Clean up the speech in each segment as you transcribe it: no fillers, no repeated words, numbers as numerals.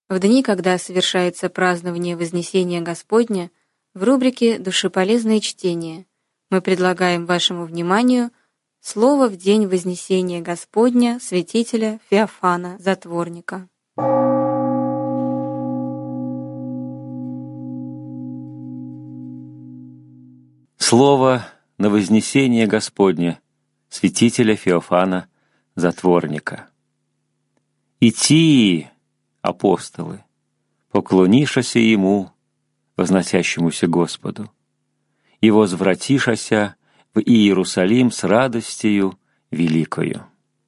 В дни, когда совершается празднование Вознесения Господня, в рубрике «Душеполезные чтения» мы предлагаем вашему вниманию слово в день Вознесения Господня святителя Феофана Затворника. Слово на Вознесение Господне святителя Феофана Затворника. «Итии, апостолы, поклонишася Ему, возносящемуся Господу, и возвратишася в Иерусалим с радостью великою».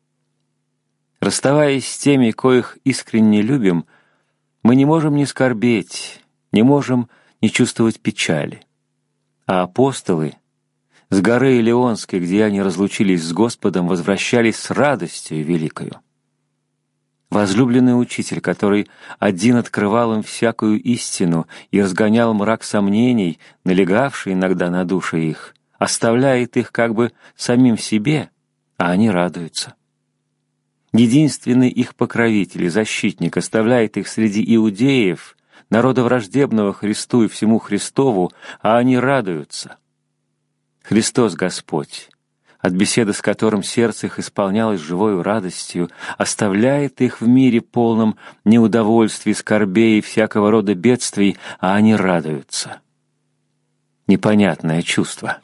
Расставаясь с теми, коих искренне любим, мы не можем не скорбеть, не можем не чувствовать печали. А апостолы с горы Илионской, где они разлучились с Господом, возвращались с радостью великою. Возлюбленный учитель, который один открывал им всякую истину и разгонял мрак сомнений, налегавший иногда на души их, оставляет их как бы самим себе, а они радуются. Единственный их покровитель и защитник оставляет их среди иудеев, народа враждебного Христу и всему Христову, а они радуются. Христос Господь, от беседы с которым сердце их исполнялось живою радостью, оставляет их в мире полном неудовольствий, скорбей и всякого рода бедствий, а они радуются. Непонятное чувство.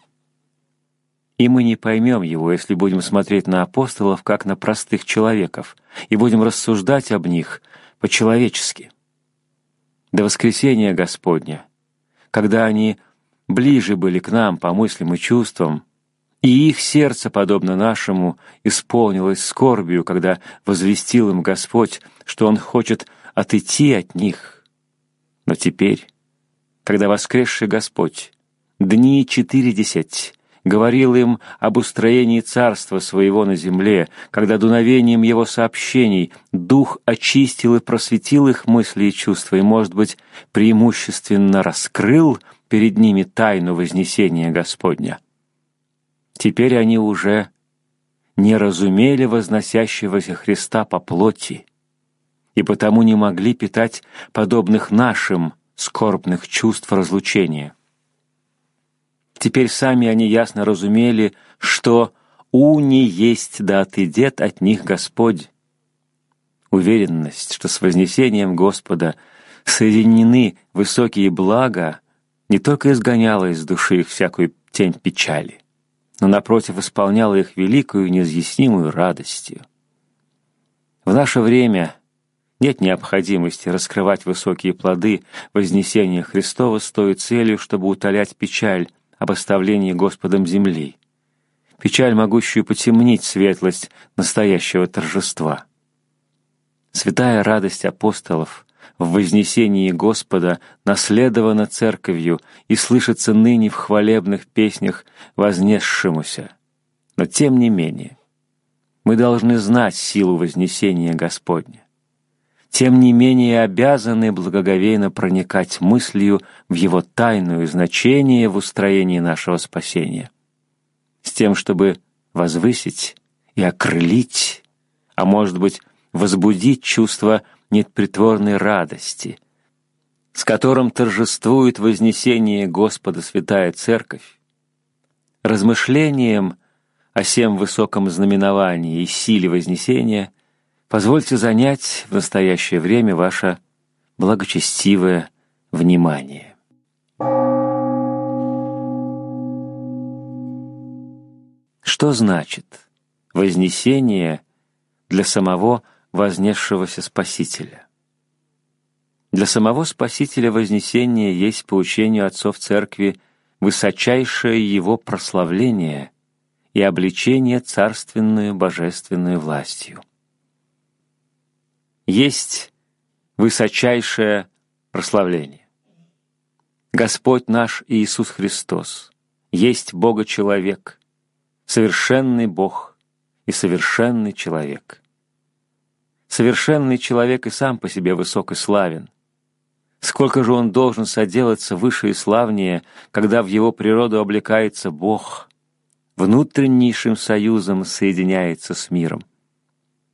И мы не поймем его, если будем смотреть на апостолов, как на простых человеков, и будем рассуждать об них по-человечески. До воскресения Господня, когда они ближе были к нам по мыслям и чувствам, и их сердце, подобно нашему, исполнилось скорбью, когда возвестил им Господь, что Он хочет отойти от них. Но теперь, когда воскресший Господь дни 40 говорил им об устроении царства своего на земле, когда дуновением его сообщений Дух очистил и просветил их мысли и чувства, и, может быть, преимущественно раскрыл перед ними тайну вознесения Господня. Теперь они уже не разумели возносящегося Христа по плоти, и потому не могли питать подобных нашим скорбных чувств разлучения. Теперь сами они ясно разумели, что «уни есть да отыдет от них Господь». Уверенность, что с вознесением Господа соединены высокие блага, не только изгоняла из души их всякую тень печали, но, напротив, исполняла их великую неизъяснимую радостью. В наше время нет необходимости раскрывать высокие плоды вознесения Христова с той целью, чтобы утолять печаль об оставлении Господом земли, печаль, могущую потемнить светлость настоящего торжества. Святая радость апостолов в вознесении Господа наследована Церковью и слышится ныне в хвалебных песнях вознесшемуся. Но тем не менее, мы должны знать силу вознесения Господня. Тем не менее обязаны благоговейно проникать мыслью в его тайное значение в устроении нашего спасения, с тем, чтобы возвысить и окрылить, а может быть, возбудить чувство непритворной радости, с которым торжествует вознесение Господа Святая Церковь, размышлением о сем высоком знаменовании и силе вознесения позвольте занять в настоящее время ваше благочестивое внимание. Что значит вознесение для самого вознесшегося Спасителя? Для самого Спасителя вознесение есть по учению отцов Церкви высочайшее его прославление и обличение царственную божественную властью. Есть высочайшее прославление. Господь наш Иисус Христос есть Бога-человек, совершенный Бог и совершенный человек. Совершенный человек и сам по себе высок и славен. Сколько же он должен соделаться выше и славнее, когда в его природу облекается Бог, внутреннейшим союзом соединяется с миром.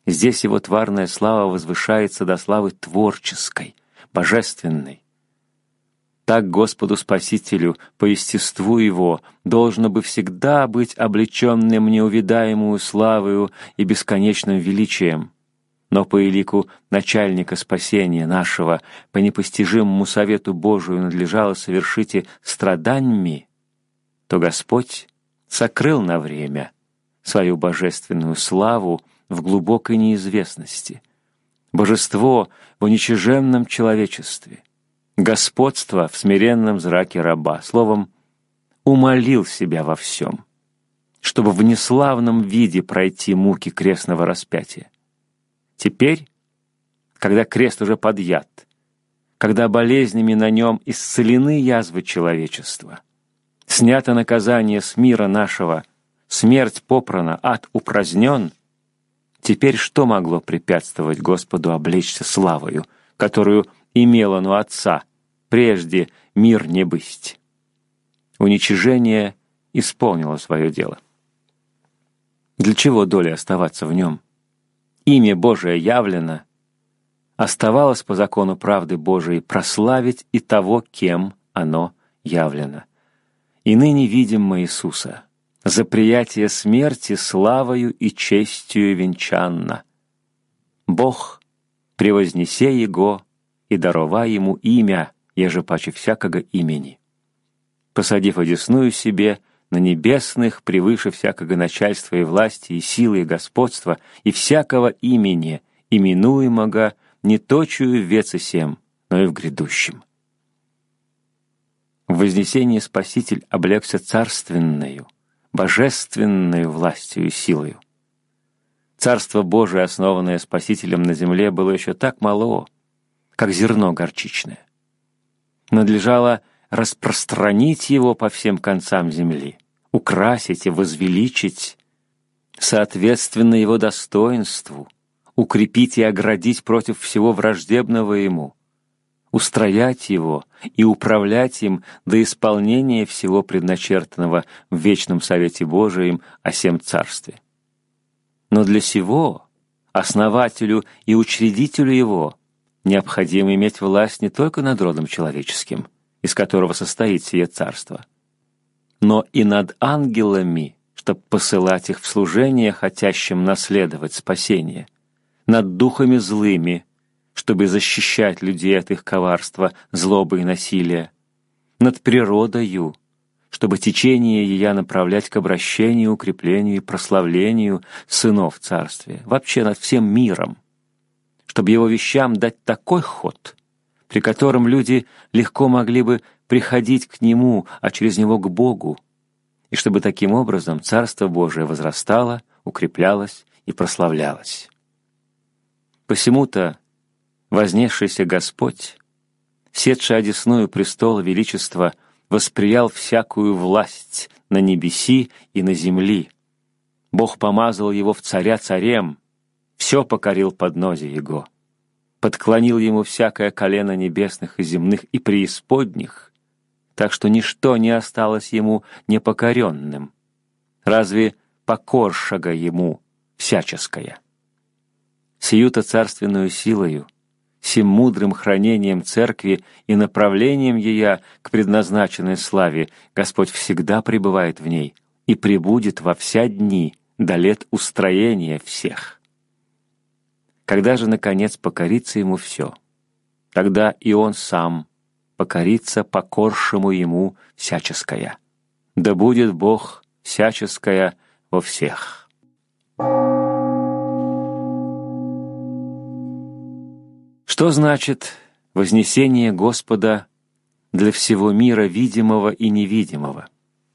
Здесь его тварная слава возвышается до славы творческой, божественной. Так Господу Спасителю по естеству Его должно бы всегда быть облеченным неувидаемую славою и бесконечным величием. Но по элику начальника спасения нашего, по непостижимому совету Божию надлежало совершить и страданиями, то Господь сокрыл на время свою божественную славу в глубокой неизвестности, божество в уничиженном человечестве, господство в смиренном зраке раба, словом, умолил себя во всем, чтобы в неславном виде пройти муки крестного распятия. Теперь, когда крест уже подъят, когда болезнями на нем исцелены язвы человечества, снято наказание с мира нашего, смерть попрана, ад упразднен, теперь что могло препятствовать Господу облечься славою, которую имел он у Отца, прежде мир не бысть? Уничижение исполнило свое дело. Для чего доле оставаться в нем? Имя Божие явлено, оставалось по закону правды Божией прославить и того, кем оно явлено. И ныне видим мы Иисуса, за приятие смерти славою и честью венчанно. Бог, превознесе Его и дарова Ему имя, еже паче всякого имени, посадив одесную себе на небесных превыше всякого начальства и власти, и силы, и господства, и всякого имени, именуемого не точую в веце сем, но и в грядущем. В вознесении Спаситель облегся царственною, божественною властью и силою. Царство Божие, основанное Спасителем на земле, было еще так мало, как зерно горчичное. Надлежало распространить его по всем концам земли, украсить и возвеличить, соответственно его достоинству, укрепить и оградить против всего враждебного ему, устроять его и управлять им до исполнения всего предначертанного в вечном совете Божием о сем царстве. Но для сего, основателю и учредителю его, необходимо иметь власть не только над родом человеческим, из которого состоит сие царство, но и над ангелами, чтобы посылать их в служение, хотящим наследовать спасение, над духами злыми, чтобы защищать людей от их коварства, злобы и насилия, над природою, чтобы течение ее направлять к обращению, укреплению и прославлению сынов царствия, вообще над всем миром, чтобы его вещам дать такой ход, при котором люди легко могли бы приходить к Нему, а через Него к Богу, и чтобы таким образом Царство Божие возрастало, укреплялось и прославлялось. Посему-то вознесшийся Господь, седший одесную престола величества, восприял всякую власть на небеси и на земли. Бог помазал его в царя царем, все покорил поднозе его, подклонил ему всякое колено небесных и земных и преисподних, так что ничто не осталось ему непокоренным. Разве покоршага ему всяческая? Сию-то царственную силою, сим мудрым хранением церкви и направлением ея к предназначенной славе Господь всегда пребывает в ней и пребудет во вся дни до лет устроения всех. Когда же, наконец, покорится ему все, тогда и он сам покорится покоршему ему всяческое. Да будет Бог всяческое во всех. Что значит вознесение Господа для всего мира видимого и невидимого?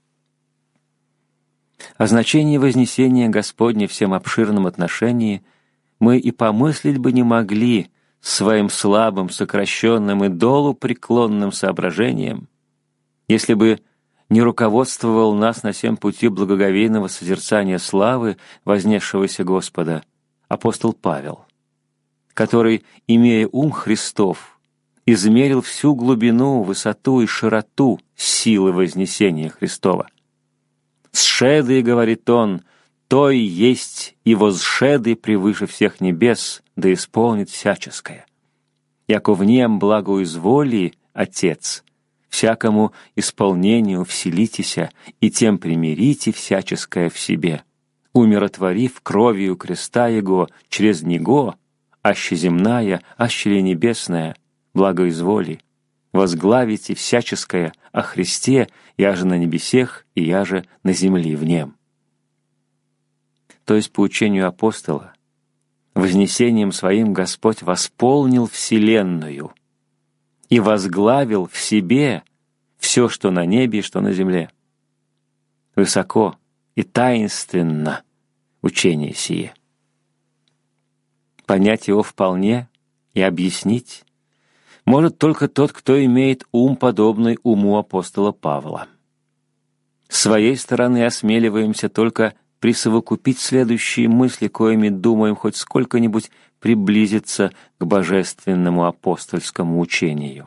О значении вознесения Господня в всем обширном отношении мы и помыслить бы не могли своим слабым, сокращенным и долу преклонным соображением, если бы не руководствовал нас на сем пути благоговейного созерцания славы вознесшегося Господа апостол Павел, который, имея ум Христов, измерил всю глубину, высоту и широту силы вознесения Христова. «Сшеды, — говорит он, — той есть и возшеды превыше всех небес, да исполнит всяческое. Яко внем благоизволии, Отец, всякому исполнению вселитеся, и тем примирите всяческое в себе, умиротворив кровью креста Его через Него, аще земная, аще ли небесная, благоизволи, возглавите всяческое о Христе, яже на небесех и яже на земли в нем. То есть, по учению апостола, вознесением своим Господь восполнил вселенную и возглавил в себе все, что на небе и что на земле. Высоко и таинственно учение сие. Понять его вполне и объяснить может только тот, кто имеет ум, подобный уму апостола Павла. С своей стороны осмеливаемся только присовокупить следующие мысли, коими думаем хоть сколько-нибудь приблизиться к божественному апостольскому учению.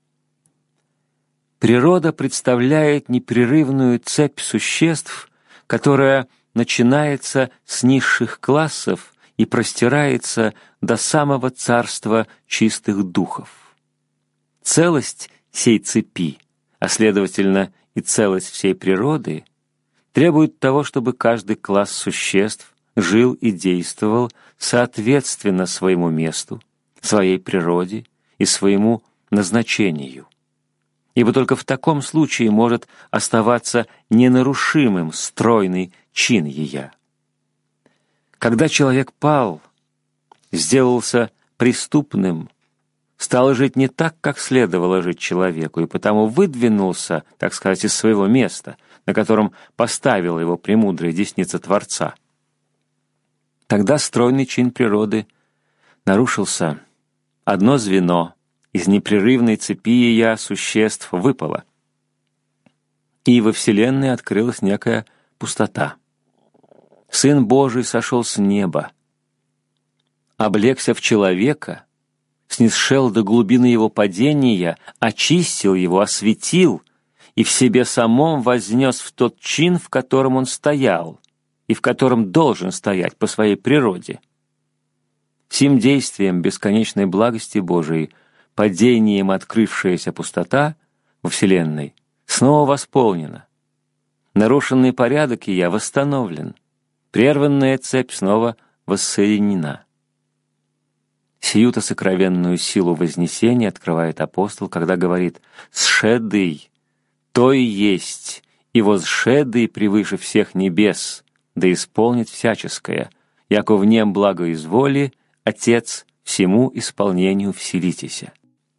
Природа представляет непрерывную цепь существ, которая начинается с низших классов и простирается до самого царства чистых духов. Целость сей цепи, а следовательно и целость всей природы, требует того, чтобы каждый класс существ жил и действовал соответственно своему месту, своей природе и своему назначению. Ибо только в таком случае может оставаться ненарушимым стройный чин ея. Когда человек пал, сделался преступным, стал жить не так, как следовало жить человеку, и потому выдвинулся, так сказать, из своего места, на котором поставила его премудрая десница Творца. Тогда стройный чин природы нарушился. Одно звено из непрерывной цепи ея существ выпало, и во вселенной открылась некая пустота. Сын Божий сошел с неба, облегся в человека, снисшел до глубины его падения, очистил его, осветил и в себе самом вознес в тот чин, в котором он стоял и в котором должен стоять по своей природе. Сим действием бесконечной благости Божией, падением открывшаяся пустота во вселенной снова восполнена. Нарушенный порядок ея восстановлен, прерванная цепь снова воссоединена. Сию-то сокровенную силу вознесения открывает апостол, когда говорит «Сшедый, то и есть, и возшедый превыше всех небес, да исполнит всяческое, яко в нем благоизволи, Отец, всему исполнению вселитеся».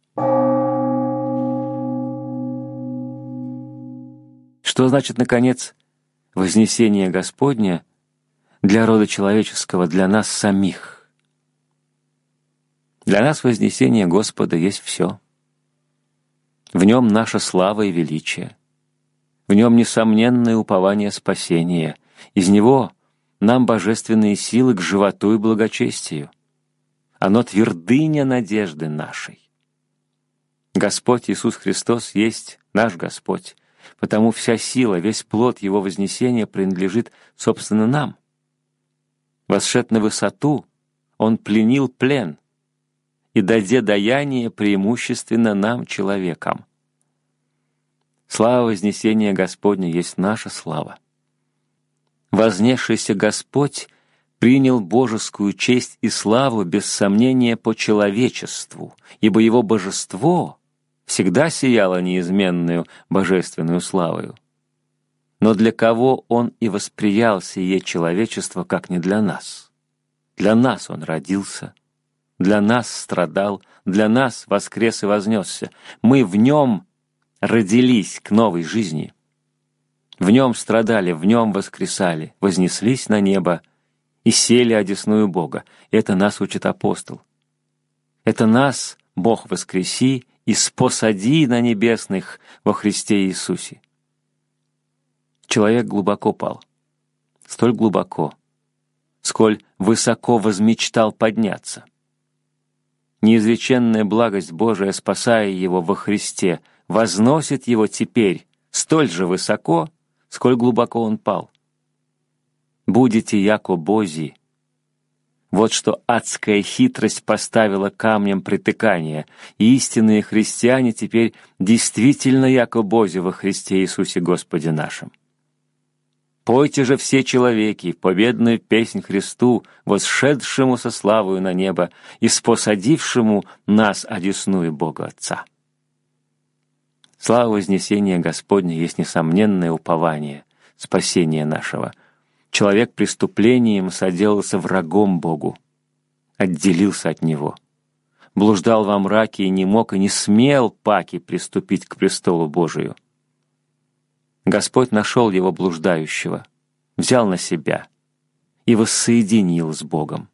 Что значит, наконец, вознесение Господня для рода человеческого, для нас самих? Для нас вознесение Господа есть все. В нем наша слава и величие. В нем несомненное упование спасения. Из него нам божественные силы к животу и благочестию. Оно твердыня надежды нашей. Господь Иисус Христос есть наш Господь, потому вся сила, весь плод Его вознесения принадлежит, собственно, нам. Восшед на высоту, Он пленил плен, и даде даяние преимущественно нам, человекам. Слава вознесения Господня есть наша слава. Вознесшийся Господь принял божескую честь и славу без сомнения по человечеству, ибо Его божество всегда сияло неизменную божественную славою. Но для кого Он и восприял сие человечество, как не для нас? Для нас Он родился, для нас страдал, для нас воскрес и вознесся. Мы в Нем родились к новой жизни. В Нем страдали, в Нем воскресали, вознеслись на небо и сели одесную Бога. Это нас учит апостол. Это нас Бог воскреси и спосади на небесных во Христе Иисусе. Человек глубоко пал, столь глубоко, сколь высоко возмечтал подняться. Неизреченная благость Божия, спасая его во Христе, возносит его теперь столь же высоко, сколь глубоко он пал. будете яко бози. Вот что адская хитрость поставила камнем притыкания, и истинные христиане теперь действительно яко бози во Христе Иисусе Господе нашим. Пойте же все человеки победную песнь Христу, восшедшему со славою на небо и спосадившему нас одесную Бога Отца. Слава вознесения Господня есть несомненное упование, спасение нашего. Человек преступлением соделался врагом Богу, отделился от Него, блуждал во мраке и не мог и не смел паки приступить к престолу Божию. Господь нашел его блуждающего, взял на себя и воссоединил с Богом.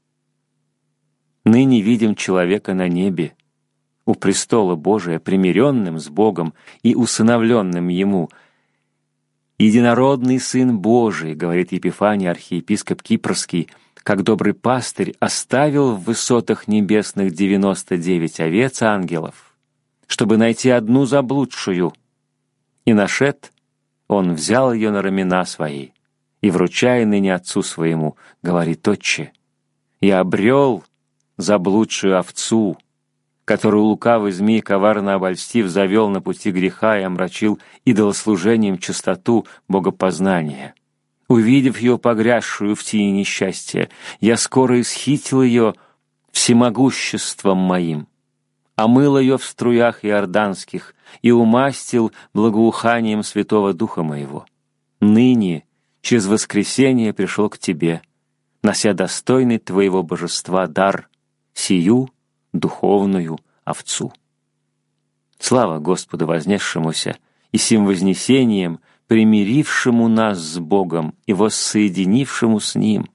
Ныне видим человека на небе, у престола Божия, примиренным с Богом и усыновленным Ему. «Единородный Сын Божий», — говорит Епифаний, архиепископ Кипрский, «как добрый пастырь оставил в высотах небесных 99 овец ангелов, чтобы найти одну заблудшую, и нашед, Он взял ее на рамена свои, и, вручая ныне Отцу Своему, говорит: Отче, я обрел заблудшую овцу, которую лукавый змей, коварно обольстив, завел на пути греха и омрачил идолослужением чистоту богопознания. Увидев ее погрязшую в тени несчастья, я скоро исхитил ее всемогуществом моим, омыл ее в струях иорданских и умастил благоуханием Святого Духа моего. Ныне, через воскресение, пришел к тебе, нося достойный твоего божества дар, сию духовную овцу. Слава Господу вознесшемуся и сим вознесением, примирившему нас с Богом и воссоединившему с Ним.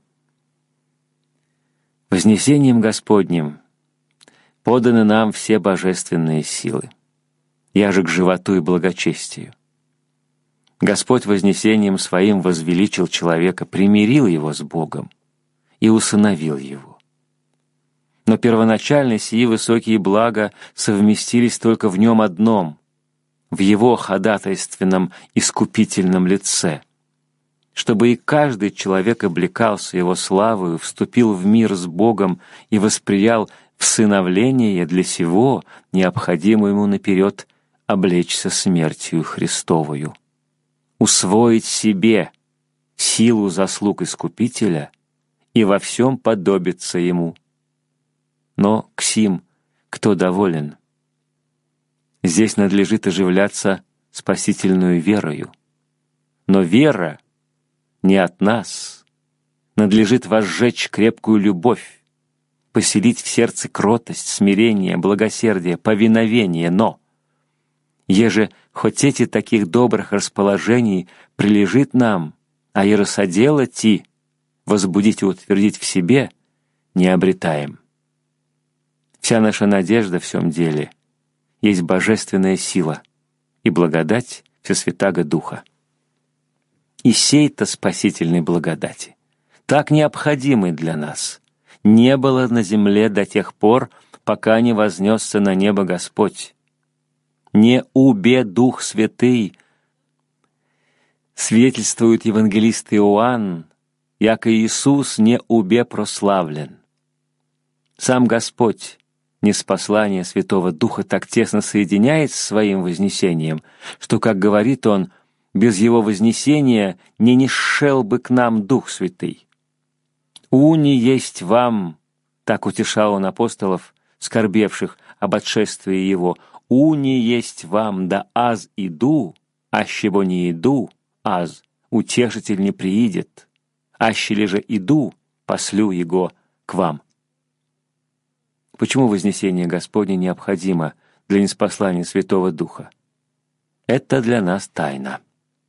Вознесением Господним поданы нам все божественные силы, я же к животу и благочестию. Господь вознесением Своим возвеличил человека, примирил его с Богом и усыновил его. Но первоначально сии высокие блага совместились только в Нем одном, в Его ходатайственном искупительном лице, чтобы и каждый человек облекался Его славою, вступил в мир с Богом и восприял всыновление для сего, необходимо ему наперед облечься смертью Христовою, усвоить себе силу заслуг Искупителя и во всем подобиться Ему. Но к сим, кто доволен, здесь надлежит оживляться спасительную верою. Но вера не от нас, надлежит возжечь крепкую любовь, поселить в сердце кротость, смирение, благосердие, повиновение, но еже хоть эти таких добрых расположений прилежит нам, а еросодела ти, возбудить и утвердить в себе, не обретаем. Вся наша надежда в всем деле есть божественная сила и благодать Всесвятаго Духа. И сей-то спасительной благодати, так необходимой для нас, не было на земле до тех пор, пока не вознесся на небо Господь. Не убе Дух Святый, свидетельствует евангелист Иоанн, яко Иисус не убе прославлен. Сам Господь не с послания Святого Духа так тесно соединяет с Своим вознесением, что, как говорит Он, без Его вознесения не нишел бы к нам Дух Святый. «Уни есть вам», — так утешал Он апостолов, скорбевших об отшествии Его, «Уни есть вам, да аз иду, аще бо не иду, аз, утешитель не приидет, аще ли же иду, послю Его к вам». Почему вознесение Господне необходимо для ниспослания Святого Духа? Это для нас тайна.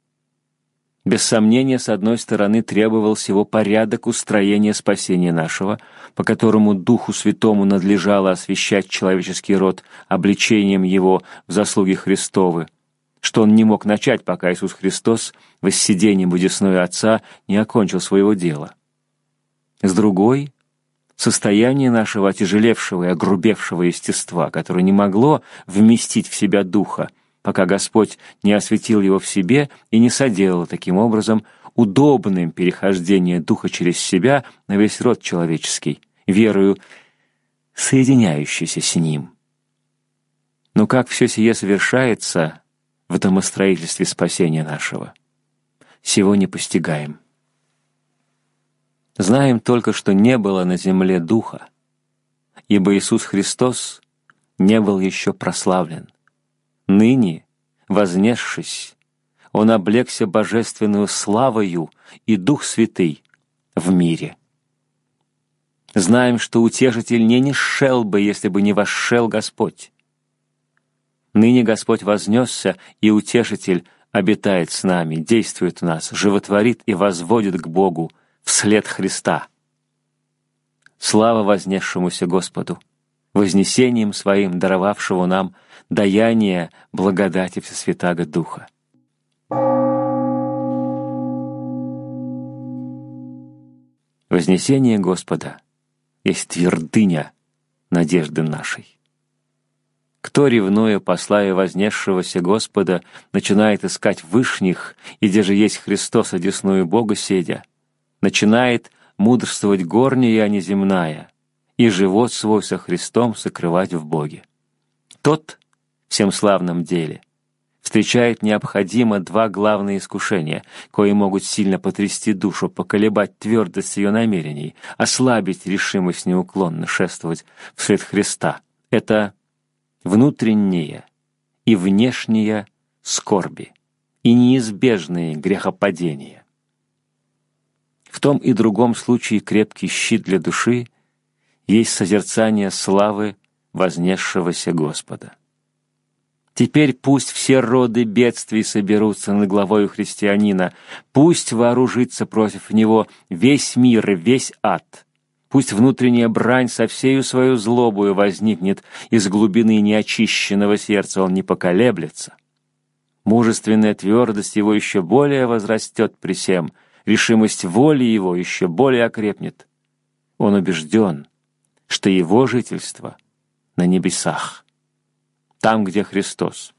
Без сомнения, с одной стороны, требовал сего порядок устроения спасения нашего, по которому Духу Святому надлежало освящать человеческий род обличением его в заслуги Христовы, что он не мог начать, пока Иисус Христос воссидением удесной Отца не окончил своего дела. С другой, состояние нашего отяжелевшего и огрубевшего естества, которое не могло вместить в себя Духа, пока Господь не осветил его в себе и не соделал таким образом удобным перехождение Духа через себя на весь род человеческий, верою соединяющийся с Ним. Но как все сие совершается в домостроительстве спасения нашего, сего не постигаем. Знаем только, что не было на земле Духа, ибо Иисус Христос не был еще прославлен. Ныне, вознесшись, Он облегся божественную славою и Дух Святый в мире. Знаем, что Утешитель не нисшел бы, если бы не восшел Господь. Ныне Господь вознесся, и Утешитель обитает с нами, действует в нас, животворит и возводит к Богу вслед Христа. Слава вознесшемуся Господу, вознесением Своим даровавшего нам даяние благодати Всесвятаго Духа. Вознесение Господа есть твердыня надежды нашей. Кто, ревнуя послая вознесшегося Господа, начинает искать вышних, и где же есть Христос, одесную Бога седя, начинает мудрствовать горняя, а не земная, и живот свой со Христом сокрывать в Боге. Тот в всем славном деле встречает необходимо два главные искушения, кои могут сильно потрясти душу, поколебать твердость ее намерений, ослабить решимость неуклонно шествовать вслед Христа. Это внутренние и внешние скорби и неизбежные грехопадения. В том и другом случае крепкий щит для души есть созерцание славы вознесшегося Господа. Теперь пусть все роды бедствий соберутся над главою христианина, пусть вооружится против него весь мир и весь ад. Пусть внутренняя брань со всею свою злобою возникнет из глубины неочищенного сердца, он не поколеблется. Мужественная твердость его еще более возрастет при сем, решимость воли его еще более окрепнет. Он убежден, что его жительство на небесах, там, где Христос.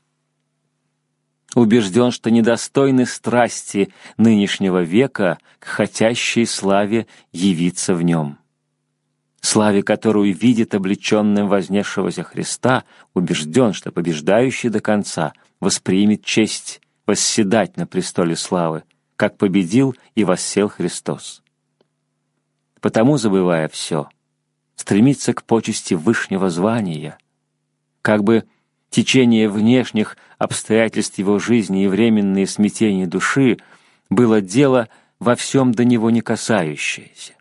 Убежден, что недостойны страсти нынешнего века к хотящей славе явиться в нем. Славе, которую видит облеченным вознесшегося Христа, убежден, что побеждающий до конца воспримет честь восседать на престоле славы, как победил и воссел Христос. Потому, забывая все, стремится к почести вышнего звания, как бы течение внешних обстоятельств его жизни и временные смятения души было дело во всем до него не касающееся.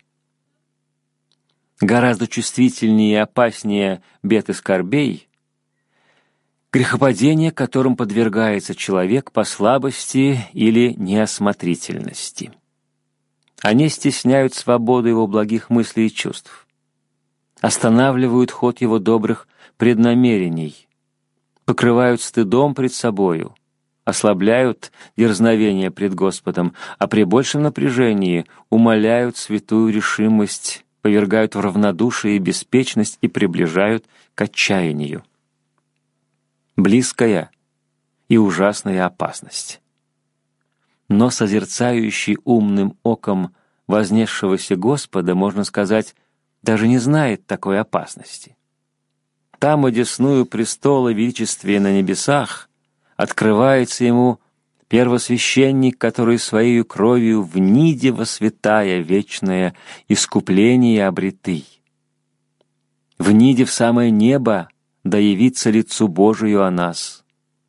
Гораздо чувствительнее и опаснее бед и скорбей грехопадение, которым подвергается человек по слабости или неосмотрительности. Они стесняют свободу его благих мыслей и чувств, останавливают ход его добрых преднамерений, покрывают стыдом пред собою, ослабляют дерзновение пред Господом, а при большем напряжении умаляют святую решимость, повергают в равнодушие и беспечность и приближают к отчаянию. Близкая и ужасная опасность. Но созерцающий умным оком вознесшегося Господа, можно сказать, даже не знает такой опасности. Там, одесную престола величествия на небесах, открывается ему первосвященник, который своею кровью в ниде во святая вечное искупление обреты. В ниде в самое небо да явится лицу Божию о нас.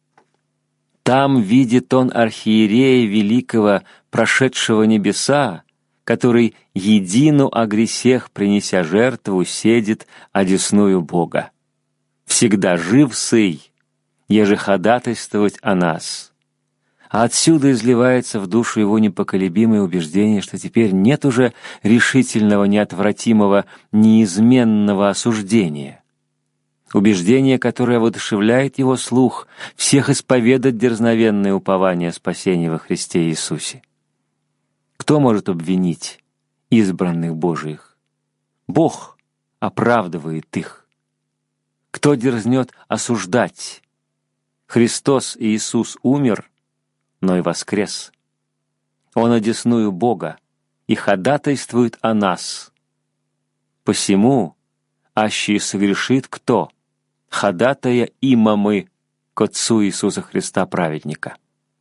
Там видит он архиерея великого, прошедшего небеса, который едину о гресех, принеся жертву, седит одесную Бога. Всегда жив сый, еже ходатайствовать о нас. А отсюда изливается в душу его непоколебимое убеждение, что теперь нет уже решительного, неотвратимого, неизменного осуждения. Убеждение, которое воодушевляет его слух, всех исповедать дерзновенное упование спасения во Христе Иисусе. Кто может обвинить избранных Божиих? Бог оправдывает их. Кто дерзнет осуждать? Христос Иисус умер, но и воскрес. Он одесную Бога и ходатайствует о нас. Посему, аще и согрешит кто, ходатая има мы к Отцу Иисуса Христа праведника.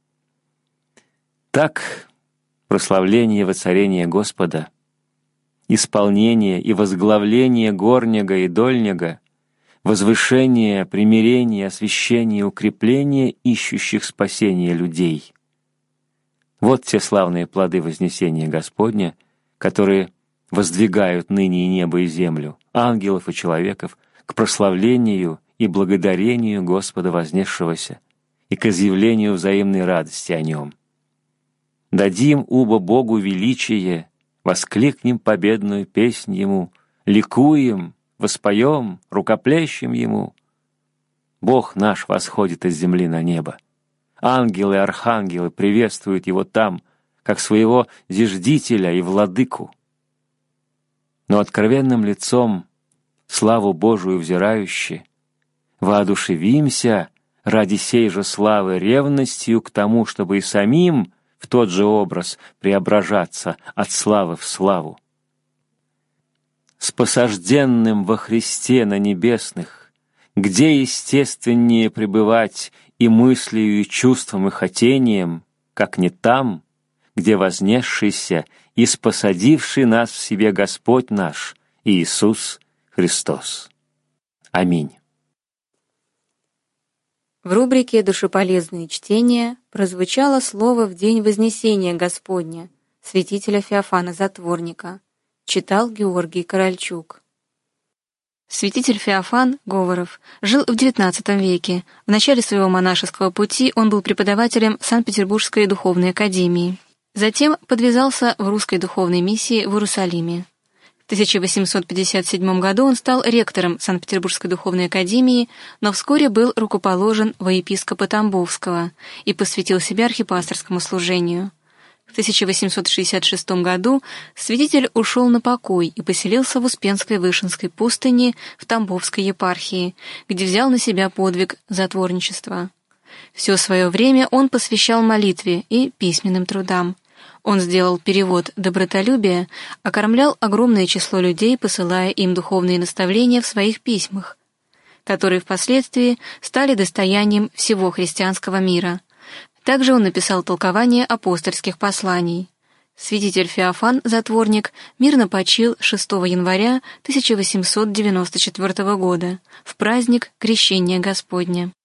Так, прославление воцарения Господа, исполнение и возглавление горнего и дольнего, возвышение, примирение, освящение, укрепление ищущих спасения людей. Вот те славные плоды вознесения Господня, которые воздвигают ныне и небо, и землю, ангелов и человеков, к прославлению и благодарению Господа вознесшегося и к изъявлению взаимной радости о Нем. Дадим убо Богу величие, воскликнем победную песнь Ему, ликуем, воспоем, рукоплещем Ему. Бог наш восходит из земли на небо. Ангелы и архангелы приветствуют Его там, как своего зиждителя и владыку. Но откровенным лицом, славу Божию взирающи, воодушевимся ради сей же славы ревностью к тому, чтобы и самим в тот же образ преображаться от славы в славу. С посажденным во Христе на небесных, где естественнее пребывать и мыслью, и чувством, и хотением, как не там, где вознесшийся и спосадивший нас в себе Господь наш Иисус Христос. Аминь. В рубрике «Душеполезные чтения» прозвучало слово в день Вознесения Господня святителя Феофана Затворника. Читал Георгий Корольчук. Святитель Феофан Говоров жил в XIX веке. В начале своего монашеского пути он был преподавателем Санкт-Петербургской духовной академии. Затем подвязался в русской духовной миссии в Иерусалиме. В 1857 году он стал ректором Санкт-Петербургской духовной академии, но вскоре был рукоположен во епископа Тамбовского и посвятил себя архипасторскому служению. В 1866 году святитель ушел на покой и поселился в Успенской Вышинской пустыне в Тамбовской епархии, где взял на себя подвиг затворничества. Все свое время он посвящал молитве и письменным трудам. Он сделал перевод «Добротолюбия», окормлял огромное число людей, посылая им духовные наставления в своих письмах, которые впоследствии стали достоянием всего христианского мира. Также он написал толкование апостольских посланий. Святитель Феофан Затворник мирно почил 6 января 1894 года в праздник Крещения Господня.